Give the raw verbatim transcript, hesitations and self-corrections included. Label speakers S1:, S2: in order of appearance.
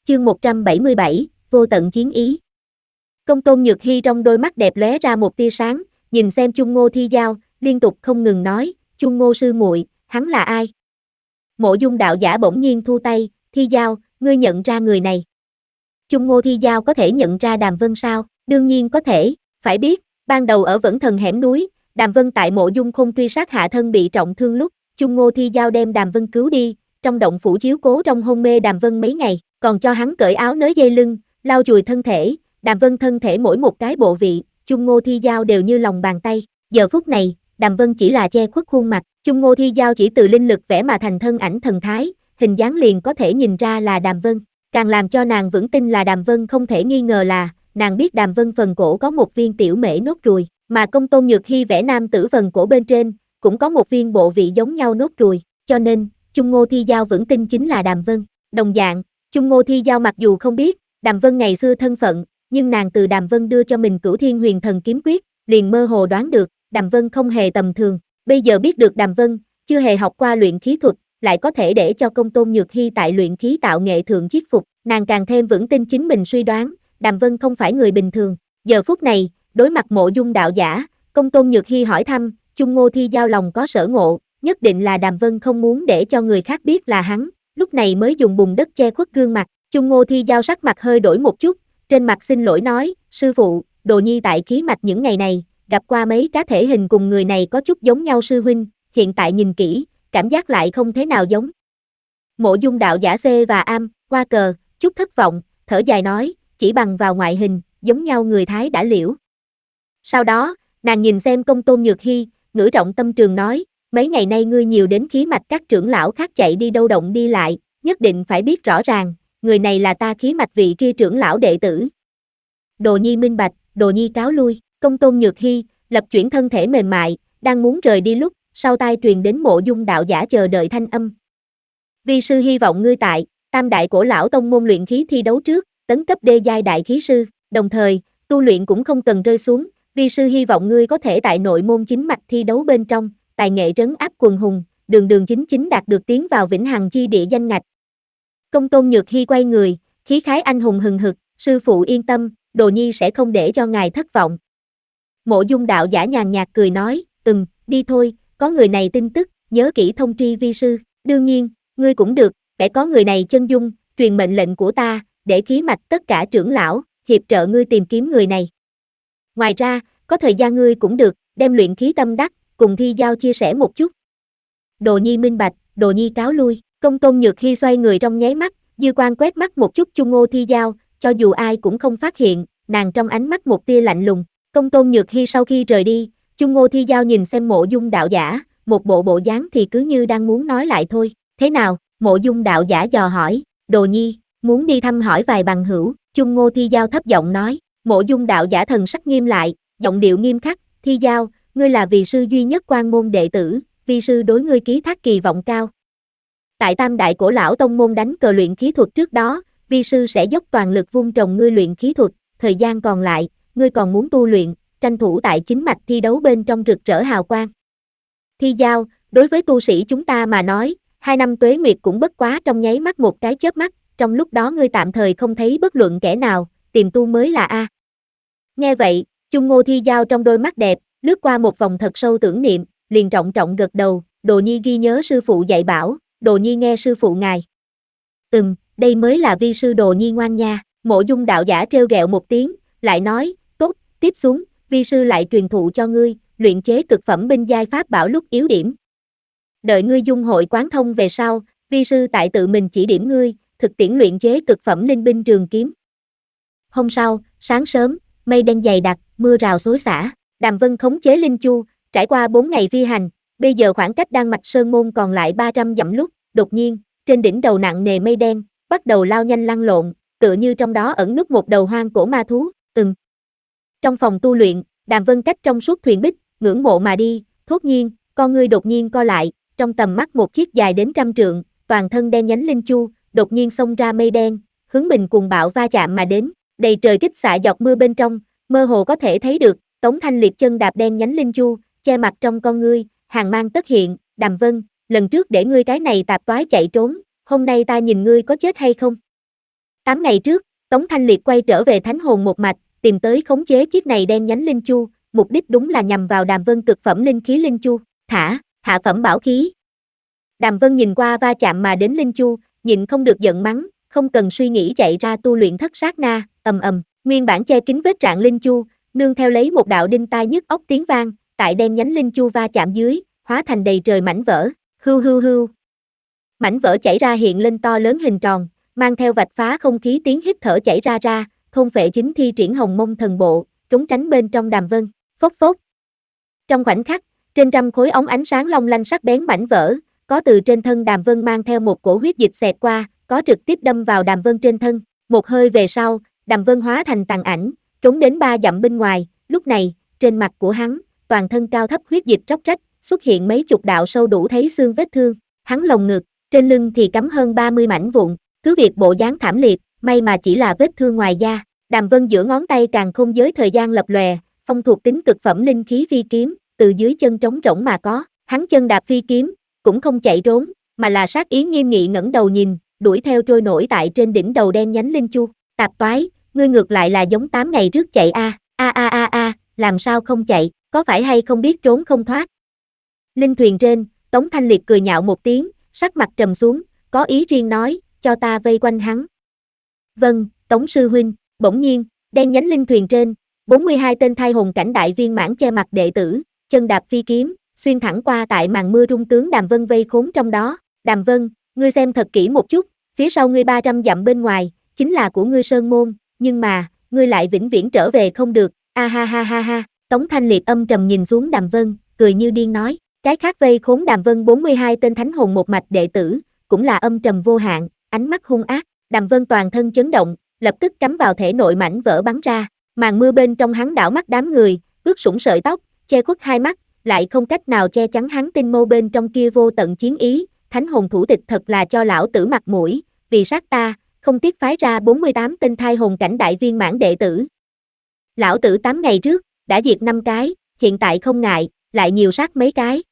S1: Chương một trăm bảy mươi bảy, vô tận chiến ý. Công Tôn Nhược Hi trong đôi mắt đẹp lóe ra một tia sáng, nhìn xem Chung Ngô Thi Giao, liên tục không ngừng nói, Chung Ngô sư muội, hắn là ai? Mộ Dung đạo giả bỗng nhiên thu tay, Thi Giao, ngươi nhận ra người này. Chung Ngô Thi Giao có thể nhận ra Đàm Vân sao? Đương nhiên có thể, phải biết, ban đầu ở Vẫn Thần hẻm núi, Đàm Vân tại Mộ Dung Khôn truy sát hạ thân bị trọng thương lúc, Chung Ngô Thi Giao đem Đàm Vân cứu đi, trong động phủ chiếu cố trong hôn mê Đàm Vân mấy ngày, còn cho hắn cởi áo nới dây lưng, lau chùi thân thể, Đàm Vân thân thể mỗi một cái bộ vị, Chung Ngô Thi Giao đều như lòng bàn tay. Giờ phút này, Đàm Vân chỉ là che khuất khuôn mặt, Chung Ngô Thi Giao chỉ từ linh lực vẽ mà thành thân ảnh thần thái, hình dáng liền có thể nhìn ra là Đàm Vân. Càng làm cho nàng vững tin là Đàm Vân không thể nghi ngờ là, nàng biết Đàm Vân phần cổ có một viên tiểu mễ nốt ruồi, mà Công Tôn Nhược Hi vẽ nam tử phần cổ bên trên, cũng có một viên bộ vị giống nhau nốt ruồi, cho nên, Chung Ngô Thi Giao vững tin chính là Đàm Vân. Đồng dạng, Chung Ngô Thi Giao mặc dù không biết Đàm Vân ngày xưa thân phận, nhưng nàng từ Đàm Vân đưa cho mình Cửu Thiên Huyền Thần Kiếm Quyết, liền mơ hồ đoán được, Đàm Vân không hề tầm thường. Bây giờ biết được Đàm Vân chưa hề học qua luyện khí thuật, lại có thể để cho Công Tôn Nhược Hi tại luyện khí tạo nghệ thượng chiết phục, nàng càng thêm vững tin chính mình suy đoán, Đàm Vân không phải người bình thường. Giờ phút này, đối mặt Mộ Dung đạo giả, Công Tôn Nhược Hi hỏi thăm, Chung Ngô Thi Giao lòng có sở ngộ, nhất định là Đàm Vân không muốn để cho người khác biết là hắn, lúc này mới dùng bùn đất che khuất gương mặt. Chung Ngô Thi Giao sắc mặt hơi đổi một chút, trên mặt xin lỗi nói, sư phụ, đồ nhi tại khí mạch những ngày này, gặp qua mấy cá thể hình cùng người này có chút giống nhau sư huynh, hiện tại nhìn kỹ, cảm giác lại không thế nào giống. Mộ Dung đạo giả C và Am, qua cờ, chút thất vọng, thở dài nói, chỉ bằng vào ngoại hình, giống nhau người Thái đã liễu. Sau đó, nàng nhìn xem Công Tôn Nhược Hi, ngữ trọng tâm trường nói, mấy ngày nay ngươi nhiều đến khí mạch các trưởng lão khác chạy đi đâu động đi lại, nhất định phải biết rõ ràng, người này là ta khí mạch vị kia trưởng lão đệ tử. Đồ nhi minh bạch, đồ nhi cáo lui. Công Tôn Nhược Hi, lập chuyển thân thể mềm mại, đang muốn rời đi lúc, sau tai truyền đến Mộ Dung đạo giả chờ đợi thanh âm. Vi sư hy vọng ngươi tại Tam đại cổ lão tông môn luyện khí thi đấu trước, tấn cấp đê giai đại khí sư, đồng thời, tu luyện cũng không cần rơi xuống, vi sư hy vọng ngươi có thể tại nội môn chính mạch thi đấu bên trong, tài nghệ trấn áp quần hùng, đường đường chính chính đạt được tiến vào vĩnh hằng chi địa danh ngạch. Công Tôn Nhược Hi quay người, khí khái anh hùng hừng hực, sư phụ yên tâm, đồ nhi sẽ không để cho ngài thất vọng. Mộ Dung đạo giả nhàn nhạt cười nói, ừm, đi thôi, có người này tin tức, nhớ kỹ thông tri vi sư, đương nhiên, ngươi cũng được, phải có người này chân dung, truyền mệnh lệnh của ta, để khí mạch tất cả trưởng lão, hiệp trợ ngươi tìm kiếm người này. Ngoài ra, có thời gian ngươi cũng được, đem luyện khí tâm đắc, cùng Thi Giao chia sẻ một chút. Đồ nhi minh bạch, đồ nhi cáo lui. Công Tôn Nhược Hi xoay người trong nháy mắt, dư quan quét mắt một chút Chung Ngô Thi Giao, cho dù ai cũng không phát hiện, nàng trong ánh mắt một tia lạnh lùng. Công Tôn Nhược Hi sau khi rời đi, Chung Ngô Thi Giao nhìn xem Mộ Dung đạo giả, một bộ bộ dáng thì cứ như đang muốn nói lại thôi. Thế nào? Mộ Dung đạo giả dò hỏi, đồ nhi, muốn đi thăm hỏi vài bằng hữu. Chung Ngô Thi Giao thấp giọng nói. Mộ Dung đạo giả thần sắc nghiêm lại, giọng điệu nghiêm khắc, Thi Giao, ngươi là vị sư duy nhất quan môn đệ tử, vi sư đối ngươi ký thác kỳ vọng cao. Tại Tam đại cổ lão tông môn đánh cờ luyện khí thuật trước đó, vi sư sẽ dốc toàn lực vun trồng ngươi luyện khí thuật, thời gian còn lại, ngươi còn muốn tu luyện, tranh thủ tại chính mạch thi đấu bên trong rực rỡ hào quang. Thi Giao, đối với tu sĩ chúng ta mà nói, hai năm tuế nguyệt cũng bất quá trong nháy mắt một cái chớp mắt, trong lúc đó ngươi tạm thời không thấy bất luận kẻ nào, tìm tu mới là A. Nghe vậy, Chung Ngô Thi Giao trong đôi mắt đẹp, lướt qua một vòng thật sâu tưởng niệm, liền trọng trọng gật đầu, đồ nhi ghi nhớ sư phụ dạy bảo, đồ nhi nghe sư phụ ngài. Ừm, đây mới là vi sư đồ nhi ngoan nha. Mộ Dung đạo giả trêu ghẹo một tiếng, lại nói, tốt, tiếp xuống, vi sư lại truyền thụ cho ngươi, luyện chế cực phẩm binh giai pháp bảo lúc yếu điểm. Đợi ngươi dung hội quán thông về sau, vi sư tại tự mình chỉ điểm ngươi, thực tiễn luyện chế cực phẩm linh binh trường kiếm. Hôm sau, sáng sớm, mây đen dày đặc, mưa rào xối xả, Đàm Vân khống chế linh chu, trải qua bốn ngày phi hành, bây giờ khoảng cách Đan Mạch Sơn Môn còn lại ba trăm dặm lúc, đột nhiên, trên đỉnh đầu nặng nề mây đen, bắt đầu lao nhanh lăn lộn, tựa như trong đó ẩn núp một đầu hoang cổ ma thú, ừm. Trong phòng tu luyện, Đàm Vân cách trong suốt thuyền bích, ngưỡng mộ mà đi, thốt nhiên, con ngươi đột nhiên co lại, trong tầm mắt một chiếc dài đến trăm trượng, toàn thân đen nhánh linh chu, đột nhiên xông ra mây đen, hướng mình cuồng bạo va chạm mà đến, đầy trời kích xạ dọc mưa bên trong, mơ hồ có thể thấy được, Tống Thanh Liệt chân đạp đen nhánh linh chu, che mặt trong con ngươi, hàng mang tất hiện, Đàm Vân, lần trước để ngươi cái này tạp toái chạy trốn, hôm nay ta nhìn ngươi có chết hay không. Tám ngày trước, Tống Thanh Liệt quay trở về Thánh Hồn một mạch, tìm tới khống chế chiếc này đen nhánh linh chu, mục đích đúng là nhằm vào Đàm Vân cực phẩm linh khí linh chu, thả, hạ phẩm bảo khí. Đàm Vân nhìn qua va chạm mà đến linh chu, nhịn không được giận mắng, không cần suy nghĩ chạy ra tu luyện thất sát na, ầm ầm, nguyên bản che kín vết rạn linh chu, nương theo lấy một đạo đinh tai nhức óc tiếng vang, tại đen nhánh linh chu va chạm dưới, hóa thành đầy trời mảnh vỡ, hưu hưu hưu. Mảnh vỡ chảy ra hiện lên to lớn hình tròn, mang theo vạch phá không khí tiếng hít thở chảy ra ra, thôn phệ chính thi triển hồng mông thần bộ, trốn tránh bên trong Đàm Vân, phốc phốc. Trong khoảnh khắc, trên trăm khối ống ánh sáng long lanh sắc bén mảnh vỡ, có từ trên thân Đàm Vân mang theo một cổ huyết dịch xẹt qua, có trực tiếp đâm vào Đàm Vân trên thân. Một hơi về sau, Đàm Vân hóa thành tàn ảnh, trốn đến ba dặm bên ngoài. Lúc này, trên mặt của hắn, toàn thân cao thấp huyết dịch róc rách, xuất hiện mấy chục đạo sâu đủ thấy xương vết thương. Hắn lồng ngực, trên lưng thì cắm hơn ba mươi mảnh vụn, cứ việc bộ dáng thảm liệt, may mà chỉ là vết thương ngoài da. Đàm Vân giữa ngón tay càng không giới thời gian lập lòe, phong thuộc tính cực phẩm linh khí phi kiếm, từ dưới chân trống rỗng mà có. Hắn chân đạp phi kiếm, cũng không chạy trốn, mà là sát ý nghiêm nghị ngẩng đầu nhìn, đuổi theo trôi nổi tại trên đỉnh đầu đen nhánh linh chu. Tạp toái, ngươi ngược lại là giống tám ngày trước chạy a, a a a a, làm sao không chạy, có phải hay không biết trốn không thoát. Linh thuyền trên, Tống Thanh Liệt cười nhạo một tiếng, sắc mặt trầm xuống, có ý riêng nói, cho ta vây quanh hắn. Vâng, Tống sư huynh. Bỗng nhiên, đen nhánh linh thuyền trên, bốn mươi hai tên thai hồn cảnh đại viên mãn che mặt đệ tử, chân đạp phi kiếm, xuyên thẳng qua tại màn mưa rung tướng Đàm Vân vây khốn trong đó. Đàm Vân, ngươi xem thật kỹ một chút, phía sau ngươi ba trăm dặm bên ngoài, chính là của ngươi sơn môn, nhưng mà, ngươi lại vĩnh viễn trở về không được, a ha ha ha ha. Tống Thanh Liệt âm trầm nhìn xuống Đàm Vân, cười như điên nói, cái khác vây khốn Đàm Vân bốn mươi hai tên thánh hồn một mạch đệ tử, cũng là âm trầm vô hạn, ánh mắt hung ác. Đàm Vân toàn thân chấn động, lập tức cắm vào thể nội mảnh vỡ bắn ra, màn mưa bên trong hắn đảo mắt đám người, ướt sũng sợi tóc, che khuất hai mắt, lại không cách nào che chắn hắn tinh mâu bên trong kia vô tận chiến ý. Thánh hồn thủ tịch thật là cho lão tử mặt mũi, vì sát ta, không tiếc phái ra bốn mươi tám tên thai hồn cảnh đại viên mãn đệ tử. Lão tử tám ngày trước, đã diệt năm cái, hiện tại không ngại, lại nhiều sát mấy cái.